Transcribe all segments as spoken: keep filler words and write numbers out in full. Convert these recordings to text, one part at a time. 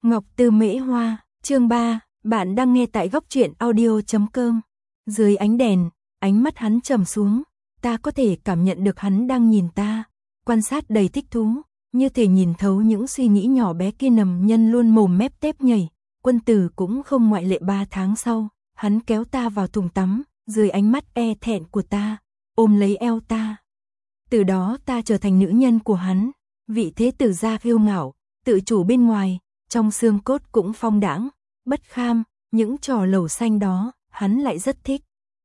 Ngọc Tư Mễ Hoa, chương ba, bạn đang nghe tại góc truyện audio chấm com. Dưới ánh đèn, ánh mắt hắn trầm xuống, ta có thể cảm nhận được hắn đang nhìn ta, quan sát đầy thích thú, như thể nhìn thấu những suy nghĩ nhỏ bé kia. Nằm nhân luôn mồm mép tép nhảy, Quân Tử cũng không ngoại lệ. Ba tháng sau, hắn kéo ta vào thùng tắm, dưới ánh mắt e thẹn của ta, ôm lấy eo ta. Từ đó ta trở thành nữ nhân của hắn, vị thế tử gia kiêu ngạo, tự chủ bên ngoài, trong xương cốt cũng phong đãng, bất kham. Những trò lẩu xanh đó, hắn lại rất thích.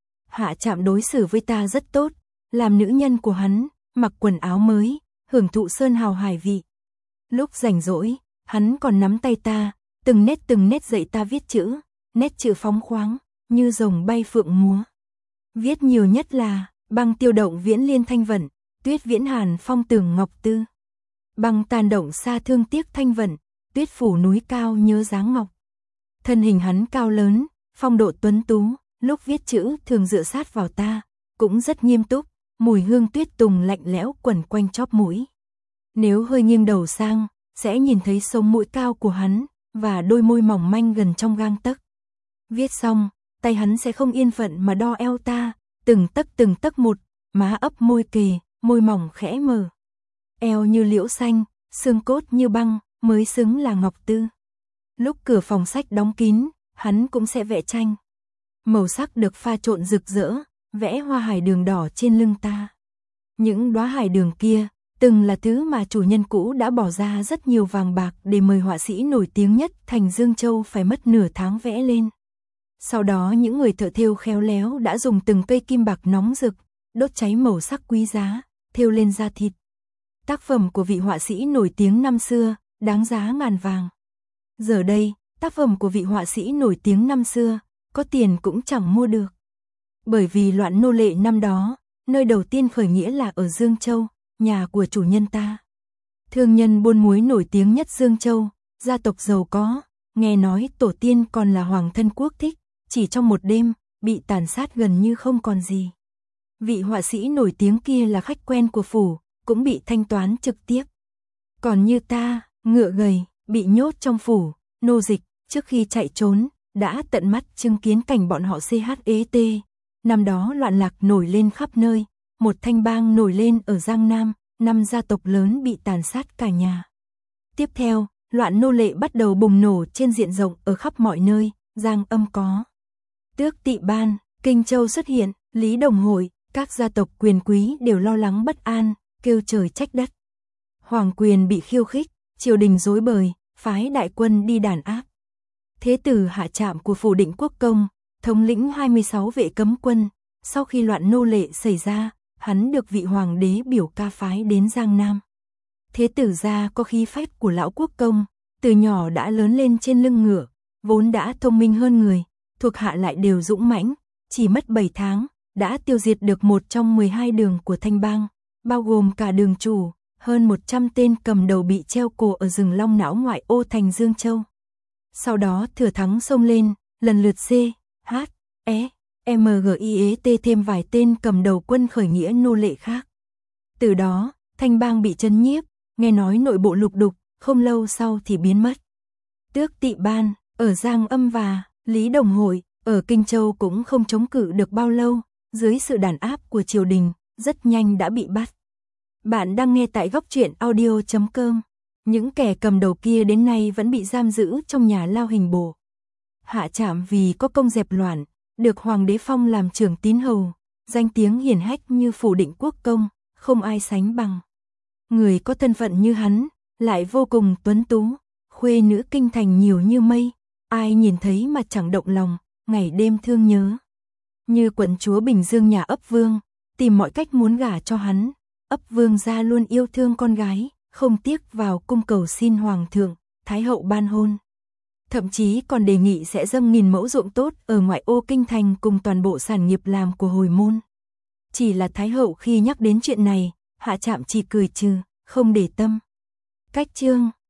Hạ Trạm đối xử với ta rất tốt, làm nữ nhân của hắn, mặc quần áo mới, hưởng thụ sơn hào hải vị. Lúc rảnh rỗi, hắn còn nắm tay ta, từng nét từng nét dạy ta viết chữ, nét chữ phóng khoáng, như rồng bay phượng múa. Viết nhiều nhất là băng tiêu động viễn liên thanh vận, tuyết viễn hàn phong tường ngọc tư. Băng tàn động xa thương tiếc thanh vận, tuyết phủ núi cao nhớ dáng ngọc. Thân hình hắn cao lớn, phong độ tuấn tú, lúc viết chữ thường dựa sát vào ta, cũng rất nghiêm túc, mùi hương tuyết tùng lạnh lẽo quẩn quanh chóp mũi. Nếu hơi nghiêng đầu sang, sẽ nhìn thấy sống mũi cao của hắn, và đôi môi mỏng manh gần trong gang tấc. Viết xong, tay hắn sẽ không yên phận mà đo eo ta, từng tấc từng tấc một, má ấp môi kề, môi mỏng khẽ mở. Eo như liễu xanh, xương cốt như băng, mới xứng là Ngọc Tư. Lúc cửa phòng sách đóng kín, hắn cũng sẽ vẽ tranh. Màu sắc được pha trộn rực rỡ, vẽ hoa hải đường đỏ trên lưng ta. Những đóa hải đường kia, từng là thứ mà chủ nhân cũ đã bỏ ra rất nhiều vàng bạc để mời họa sĩ nổi tiếng nhất thành Dương Châu phải mất nửa tháng vẽ lên. Sau đó những người thợ thêu khéo léo đã dùng từng cây kim bạc nóng rực, đốt cháy màu sắc quý giá, thêu lên da thịt. Tác phẩm của vị họa sĩ nổi tiếng năm xưa, đáng giá ngàn vàng. Giờ đây, tác phẩm của vị họa sĩ nổi tiếng năm xưa, có tiền cũng chẳng mua được. Bởi vì loạn nô lệ năm đó, nơi đầu tiên khởi nghĩa là ở Dương Châu, nhà của chủ nhân ta. Thương nhân buôn muối nổi tiếng nhất Dương Châu, gia tộc giàu có, nghe nói tổ tiên còn là hoàng thân quốc thích, chỉ trong một đêm, bị tàn sát gần như không còn gì. Vị họa sĩ nổi tiếng kia là khách quen của phủ, cũng bị thanh toán trực tiếp. Còn như ta, ngựa gầy, bị nhốt trong phủ, nô dịch, trước khi chạy trốn, đã tận mắt chứng kiến cảnh bọn họ chết. Năm đó loạn lạc nổi lên khắp nơi, một thanh bang nổi lên ở Giang Nam, năm gia tộc lớn bị tàn sát cả nhà. Tiếp theo, loạn nô lệ bắt đầu bùng nổ trên diện rộng ở khắp mọi nơi, Giang Âm có. Tước Tỵ Ban, Kinh Châu xuất hiện, Lý Đồng Hội, các gia tộc quyền quý đều lo lắng bất an, kêu trời trách đất. Hoàng quyền bị khiêu khích, triều đình rối bời, phái đại quân đi đàn áp. Thế tử Hạ Trạm của phủ Định Quốc Công, thống lĩnh hai mươi sáu vệ cấm quân, sau khi loạn nô lệ xảy ra, hắn được vị hoàng đế biểu ca phái đến Giang Nam. Thế tử gia có khí phách của lão quốc công, từ nhỏ đã lớn lên trên lưng ngựa, vốn đã thông minh hơn người, thuộc hạ lại đều dũng mãnh, chỉ mất bảy tháng, đã tiêu diệt được một trong mười hai đường của Thanh Bang, bao gồm cả đường chủ, hơn một trăm tên cầm đầu bị treo cổ ở rừng Long Não ngoại ô thành Dương Châu. Sau đó thừa thắng xông lên, lần lượt C, H, E, M G I E T thêm vài tên cầm đầu quân khởi nghĩa nô lệ khác. Từ đó, Thanh Bang bị chấn nhiếp, nghe nói nội bộ lục đục, không lâu sau thì biến mất. Tước Tỵ Ban, ở Giang Âm và Lý Đồng Hội, ở Kinh Châu cũng không chống cự được bao lâu, dưới sự đàn áp của triều đình, rất nhanh đã bị bắt. Bạn đang nghe tại góc truyện audio chấm com. Những kẻ cầm đầu kia đến nay vẫn bị giam giữ trong nhà lao hình bộ. Hạ Trạm vì có công dẹp loạn, được hoàng đế phong làm trưởng tín hầu, danh tiếng hiển hách như phủ Định Quốc Công, không ai sánh bằng. Người có thân phận như hắn, lại vô cùng tuấn tú, khuê nữ kinh thành nhiều như mây, ai nhìn thấy mà chẳng động lòng, ngày đêm thương nhớ. Như quận chúa Bình Dương nhà ấp Vương, tìm mọi cách muốn gả cho hắn, ấp Vương gia luôn yêu thương con gái, không tiếc vào cung cầu xin hoàng thượng, thái hậu ban hôn. Thậm chí còn đề nghị sẽ dâng nghìn mẫu ruộng tốt ở ngoại ô kinh thành cùng toàn bộ sản nghiệp làm của hồi môn. Chỉ là thái hậu khi nhắc đến chuyện này, Hạ Trạm chỉ cười trừ, không để tâm. Cách chương